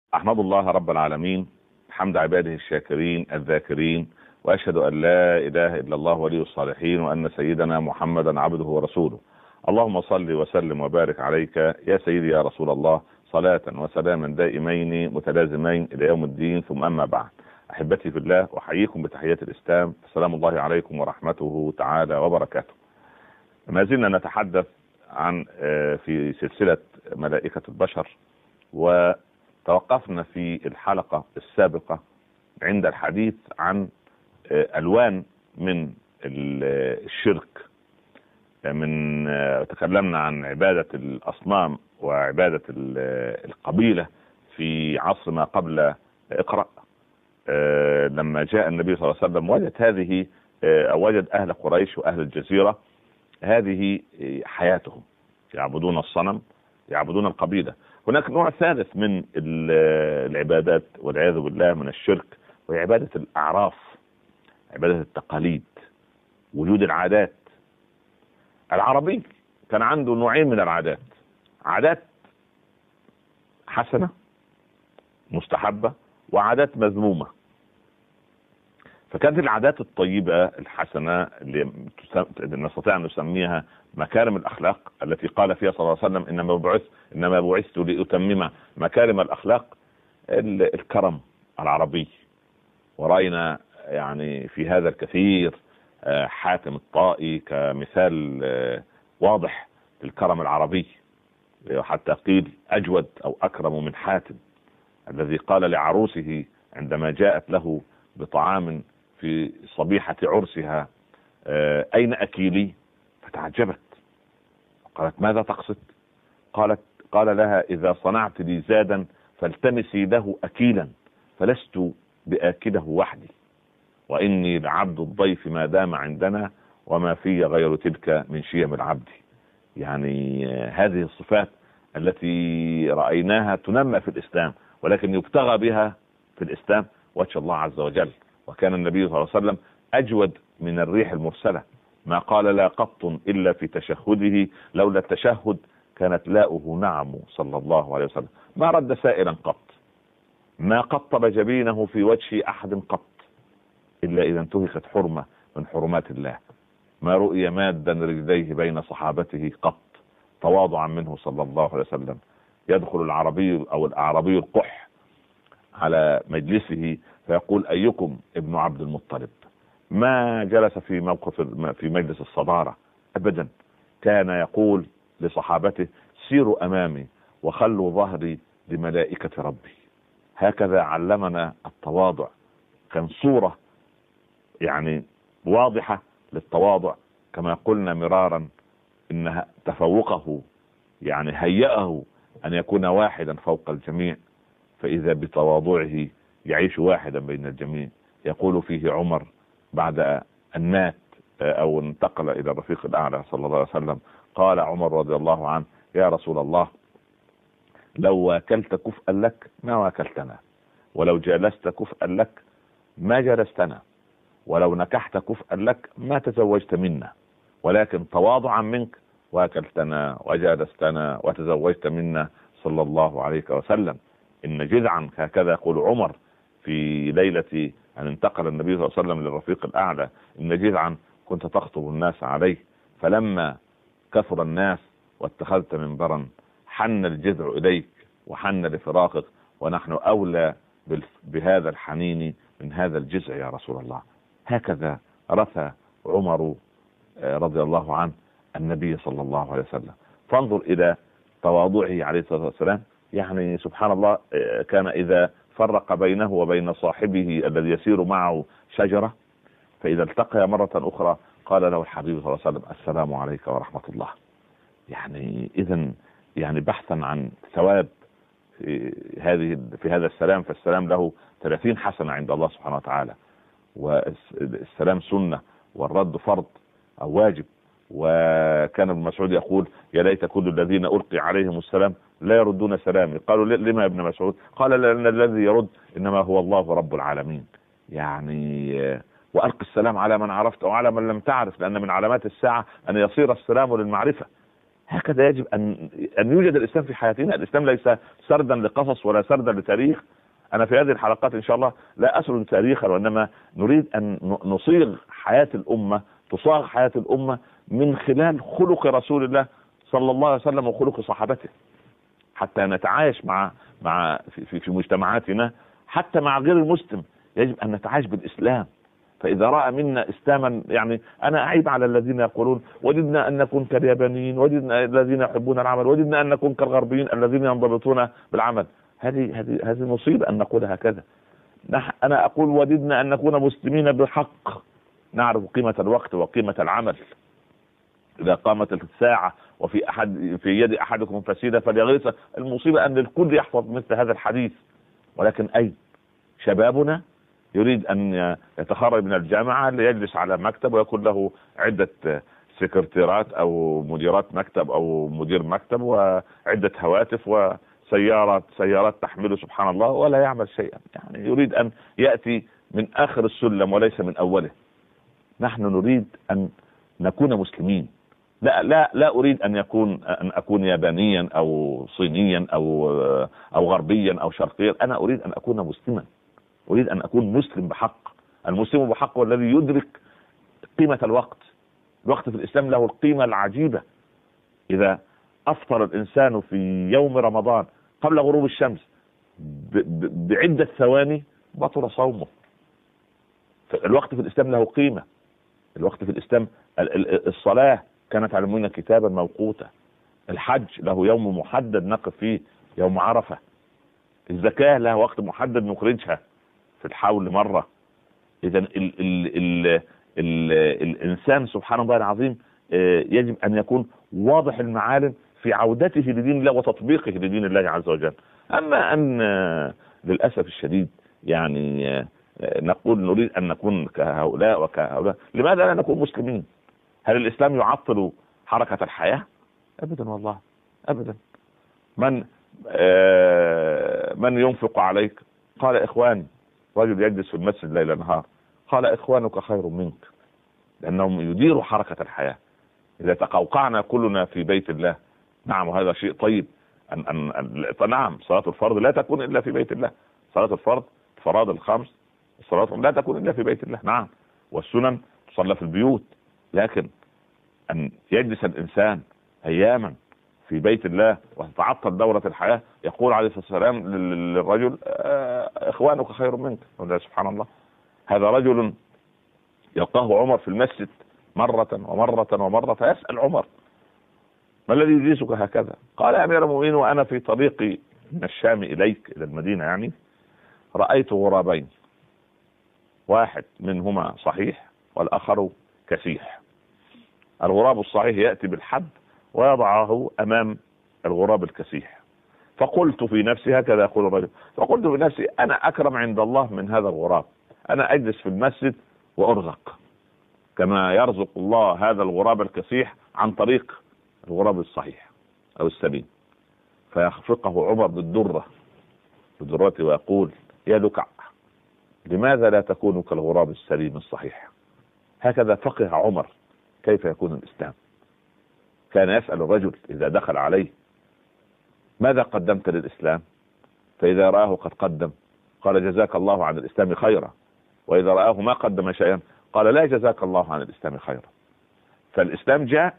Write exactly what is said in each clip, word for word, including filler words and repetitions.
أحمد الله رب العالمين حمد عباده الشاكرين الذاكرين، وأشهد أن لا إله إلا الله ولي الصالحين، وأن سيدنا محمدا عبده ورسوله. اللهم صل وسلم وبارك عليك يا سيدي يا رسول الله، صلاة وسلاما دائمين متلازمين إلى يوم الدين، ثم أما بعد. أحبتي في الله، أحييكم بتحية الإسلام، السلام الله عليكم ورحمته تعالى وبركاته. ما زلنا نتحدث عن في سلسلة ملائكة البشر، وتوقفنا في الحلقة السابقة عند الحديث عن ألوان من الشرك. من تكلمنا عن عبادة الأصنام وعبادة القبيلة في عصر ما قبل اقرأ، لما جاء النبي صلى الله عليه وسلم وجد هذه أو وجد أهل قريش وأهل الجزيرة هذه حياتهم، يعبدون الصنم، يعبدون القبيلة. هناك نوع ثالث من العبادات والعياذ بالله من الشرك، وهي عبادة الأعراف، عبادة التقاليد، وجود العادات. العربي كان عنده نوعين من العادات، عادات حسنة مستحبة وعادات مذمومة. فكانت العادات الطيبة الحسنة اللي نستطيع أن نسميها مكارم الأخلاق، التي قال فيها صلى الله عليه وسلم إنما بعث إنما بعثت لأتمم مكارم الأخلاق، الكرم العربي. ورأينا يعني في هذا الكثير. حاتم الطائي كمثال واضح للكرم العربي، حتى قيل أجود أو أكرم من حاتم، الذي قال لعروسه عندما جاءت له بطعام في صبيحة عرسها أين أكيلي؟ فتعجبت، قالت ماذا تقصد؟ قالت قال لها إذا صنعت لي زادا فالتمسي له أكيلا، فلست بآكله وحدي، وإني لعبد الضيف ما دام عندنا، وما في غير تلك من شيم العبد. يعني هذه الصفات التي رأيناها تنمى في الإسلام، ولكن يبتغى بها في الإسلام وجه الله عز وجل. وكان النبي صلى الله عليه وسلم أجود من الريح المرسلة، ما قال لا قط إلا في تشهده، لولا التشهد كانت لاؤه نعم صلى الله عليه وسلم. ما رد سائلا قط، ما قطب جبينه في وجه أحد قط إلا إذا انتهكت حرمة من حرمات الله. ما رؤي مادا رجليه بين صحابته قط تواضعا منه صلى الله عليه وسلم. يدخل العربي أو الأعرابي القح على مجلسه فيقول أيكم ابن عبد المطلب؟ ما جلس في موقف في مجلس الصدارة أبدا، كان يقول لصحابته سيروا أمامي وخلوا ظهري لملائكة ربي. هكذا علمنا التواضع، كان صورة يعني واضحة للتواضع. كما قلنا مرارا إنها تفوقه يعني هيأه أن يكون واحدا فوق الجميع، فإذا بتواضعه يعيش واحدا بين الجميع. يقول فيه عمر بعد أن مات أو انتقل إلى الرفيق الأعلى صلى الله عليه وسلم، قال عمر رضي الله عنه يا رسول الله لو واكلت كفءا لك ما واكلتنا، ولو جالست كفءا لك ما جلستنا، ولو نكحت كفءا لك ما تزوجت منا، ولكن تواضعا منك واكلتنا وجالستنا وتزوجت منا صلى الله عليه وسلم. إن جذعا، هكذا يقول عمر في ليلة أن انتقل النبي صلى الله عليه وسلم للرفيق الأعلى، إن جذعا كنت تخطب الناس عليه، فلما كثر الناس واتخذت منبرا حن الجذع إليك وحن لفراقك، ونحن أولى بهذا الحنين من هذا الجذع يا رسول الله. هكذا رثى عمر رضي الله عنه النبي صلى الله عليه وسلم. فانظر إلى تواضعه عليه الصلاة والسلام. يعني سبحان الله، كان إذا فرق بينه وبين صاحبه الذي يسير معه شجرة، فإذا التقى مرة أخرى قال له الحبيب صلى الله عليه وسلم السلام عليك ورحمة الله. يعني إذن يعني بحثا عن ثواب في هذه في هذا السلام، فالسلام له ثلاثين حسنة عند الله سبحانه وتعالى، والسلام سنة والرد فرض أو واجب. وكان ابن مسعود يقول يا ليت كل الذين ألقي عليهم السلام لا يردون سلامي. قالوا لما يا ابن مسعود؟ قال لأن الذي يرد إنما هو الله رب العالمين. يعني وألقي السلام على من عرفت أو على من لم تعرف، لأن من علامات الساعة أن يصير السلام للمعرفة. هكذا يجب ان ان يوجد الاسلام في حياتنا. الاسلام ليس سردا لقصص ولا سردا لتاريخ. انا في هذه الحلقات ان شاء الله لا اسرد تاريخا، وانما نريد ان نصيغ حياه الامه، تصاغ حياه الامه من خلال خلق رسول الله صلى الله عليه وسلم وخلق صحابته، حتى نتعايش مع مع في, في مجتمعاتنا، حتى مع غير المسلم يجب ان نتعايش بالاسلام. فاذا راى منا اسلاما، يعني انا اعيب على الذين يقولون وددنا ان نكون كاليابانيين، وددنا الذين يحبون العمل، وددنا ان نكون كالغربيين الذين ينضبطون بالعمل. هذه هذه هذه مصيبه ان نقول هكذا. انا اقول وددنا ان نكون مسلمين بحق، نعرف قيمه الوقت وقيمه العمل. اذا قامت الساعه وفي احد في يد احدكم فسيله فليغيث. المصيبه ان الكل يحفظ مثل هذا الحديث، ولكن اي شبابنا يريد ان يتخرج من الجامعه ليجلس على مكتب ويكون له عده سكرتيرات او مديرات مكتب او مدير مكتب وعده هواتف وسيارات سيارات تحمله سبحان الله، ولا يعمل شيئا. يعني يريد ان ياتي من اخر السلم وليس من اوله. نحن نريد ان نكون مسلمين. لا لا لا اريد ان يكون ان اكون يابانيا او صينيا او او غربيا او شرقيا. انا اريد ان اكون مسلما، اريد ان اكون مسلم بحق. المسلم بحق هو الذي يدرك قيمة الوقت. الوقت في الاسلام له القيمة العجيبة. اذا افطر الانسان في يوم رمضان قبل غروب الشمس بعدة ثواني بطل صومه. الوقت في الاسلام له قيمة. الوقت في الاسلام، الصلاة كانت على المؤمنين كتابا موقوتا. الحج له يوم محدد نقف فيه، يوم عرفة. الزكاة لها وقت محدد نخرجها في الحول مرة. إذا ال ال ال ال الإنسان سبحان الله العظيم يجب أن يكون واضح المعالم في عودته لدين الله وتطبيقه لدين الله عز وجل. أما أن للأسف الشديد يعني نقول نريد أن نكون كهؤلاء وكهؤلاء، لماذا لا نكون مسلمين؟ هل الإسلام يعطل حركة الحياة؟ أبدا والله أبدا. من آه من ينفق عليك؟ قال إخواني. رجل يجلس في المسجد ليل نهار، قال إخوانك خير منك، لأنهم يديروا حركة الحياة. إذا تقوقعنا كلنا في بيت الله، نعم هذا شيء طيب. أن أن أن نعم صلاة الفرض لا تكون إلا في بيت الله. صلاة الفرض فرائض الخمس الصلاة لا تكون إلا في بيت الله، نعم. والسنن تصلى في البيوت. لكن أن يجلس الإنسان أياما في بيت الله وتتعطل دورة الحياة، يقول عليه الصلاة والسلام للرجل إخوانك خير منك. سبحان الله. هذا رجل يلقاه عمر في المسجد مرة ومرة ومرة، فيسأل عمر ما الذي يجلسك هكذا؟ قال يا أمير المؤمنين وأنا في طريقي من الشام إليك إلى المدينة يعني رأيت غرابين، واحد منهما صحيح والآخر كسيح. الغراب الصحيح يأتي بالحب ويضعه أمام الغراب الكسيح. فقلت في نفسي، هكذا يقول الرجل، فقلت في نفسي أنا أكرم عند الله من هذا الغراب. أنا أجلس في المسجد وأرزق كما يرزق الله هذا الغراب الكسيح عن طريق الغراب الصحيح أو السليم. فيخفقه عمر بالدرة بالدرة ويقول يا لكع لماذا لا تكون كالغراب السليم الصحيح؟ هكذا فقه عمر كيف يكون الإسلام. كان يسأل الرجل إذا دخل عليه ماذا قدمت للإسلام؟ فإذا رآه قد قدم قال جزاك الله عن الإسلام خيرا، وإذا رآه ما قدم شيئا قال لا جزاك الله عن الإسلام خيرا. فالإسلام جاء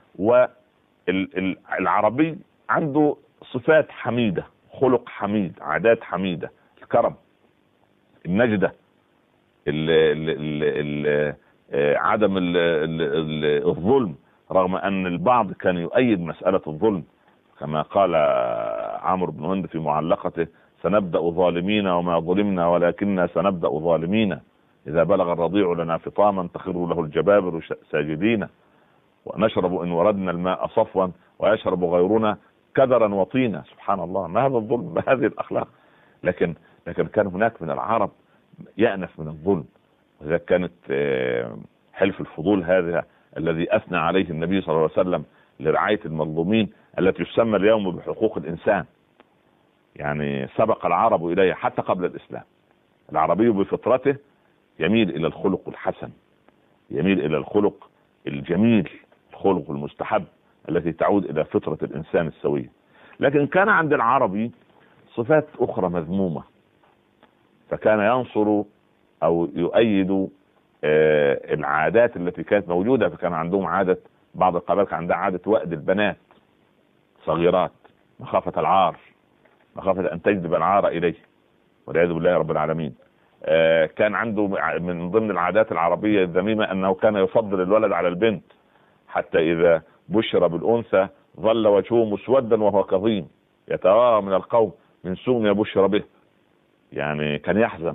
والعربي عنده صفات حميدة، خلق حميد، عادات حميدة، الكرم، النجدة، ال ال ال ال عدم ال ال الظلم، رغم أن البعض كان يؤيد مسألة الظلم كما قال عمرو بن هند في معلقته سنبدأ ظالمين وما ظلمنا ولكننا سنبدأ ظالمين، إذا بلغ الرضيع لنا فطاما تخر له الجبابر ساجدين، ونشرب إن وردنا الماء صفوا ويشرب غيرنا كدرا وطينا. سبحان الله، ما هذا الظلم، ما هذه الأخلاق. لكن لكن كان هناك من العرب يأنف من الظلم. وإذا كانت حلف الفضول هذا الذي أثنى عليه النبي صلى الله عليه وسلم لرعاية المظلومين التي تسمى اليوم بحقوق الإنسان، يعني سبق العرب إليها حتى قبل الإسلام. العربي بفطرته يميل إلى الخلق الحسن، يميل إلى الخلق الجميل، الخلق المستحب، التي تعود الى فطرة الانسان السوية. لكن كان عند العربي صفات اخرى مذمومة، فكان ينصر او يؤيد العادات التي كانت موجودة. فكان عندهم عادة، بعض القبائل كان عندها عادة وأد البنات صغيرات مخافة العار، مخافة ان تجذب العار اليه والعياذ بالله رب العالمين. كان عنده من ضمن العادات العربية الذميمة انه كان يفضل الولد على البنت، حتى اذا بشر بالانثى ظل وجهه مسودا وهو كظيم يتوارى من القوم من سوء ما بشر به، يعني كان يحزن.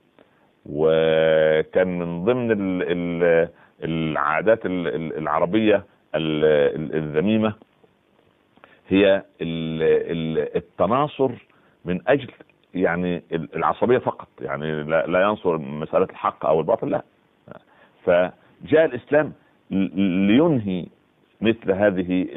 وكان من ضمن ال ال العادات العربية الذميمة هي التناصر من اجل يعني العصبية فقط، يعني لا ينصر مسألة الحق او الباطل، لا. فجاء الاسلام لينهي مثل هذه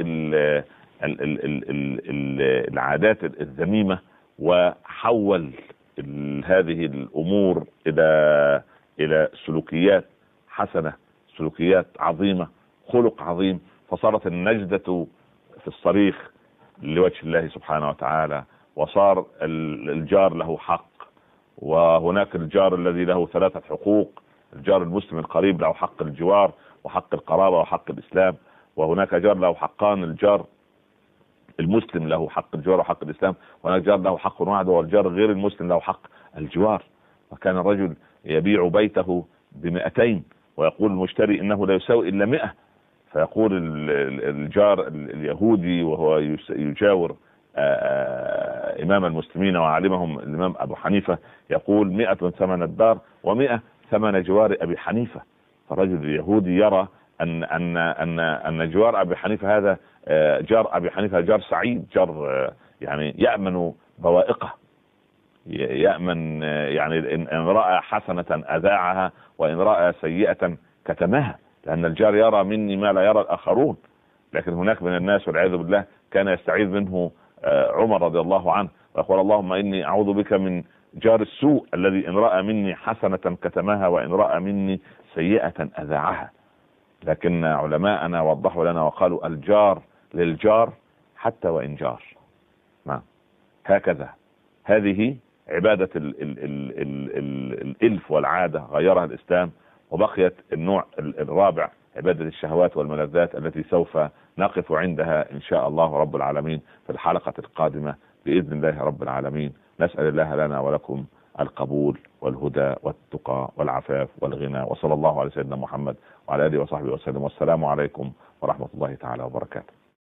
العادات الذميمة، وحول هذه الامور الى الى سلوكيات حسنة، سلوكيات عظيمة، خلق عظيم. فصارت النجدة في الصريخ لوجه الله سبحانه وتعالى، وصار الجار له حق، وهناك الجار الذي له ثلاثة حقوق: الجار المسلم القريب له حق الجوار وحق القرابة وحق الإسلام، وهناك جار له حقان: الجار المسلم له حق الجوار وحق الإسلام، وهناك جار له حق واحد والجار غير المسلم له حق الجوار. وكان الرجل يبيع بيته بمئتين ويقول المشتري إنه لا يساوي إلا مئة، فيقول الجار اليهودي وهو يجاور إمام المسلمين وعالمهم الإمام أبو حنيفة، يقول مئة ثمن الدار ومئة ثمن جوار أبي حنيفة. فرجل اليهودي يرى أن أن أن أن جوار أبي حنيفة هذا جار أبي حنيفة جار سعيد، جار يعني يأمن بوائقه، يأمن يعني إن رأى حسنة أذاعها وإن رأى سيئة كتمها، لأن الجار يرى مني ما لا يرى الآخرون. لكن هناك من الناس والعياذ بالله كان يستعيذ منه عمر رضي الله عنه ويقول: اللهم إني أعوذ بك من جار السوء الذي إن رأى مني حسنة كتمها وإن رأى مني سيئة أذاعها. لكن علماءنا وضحوا لنا وقالوا: الجار للجار حتى وإن جار. نعم، هكذا هذه عبادة ال ال ال ال ال الإلف والعادة غيرها الإسلام، وبقيت النوع الرابع عبادة الشهوات والملذات التي سوف نقف عندها إن شاء الله رب العالمين في الحلقة القادمة بإذن الله رب العالمين. نسأل الله لنا ولكم القبول والهدى والتقى والعفاف والغنى، وصلى الله على سيدنا محمد وعلى آله وصحبه وسلم، والسلام عليكم ورحمة الله تعالى وبركاته.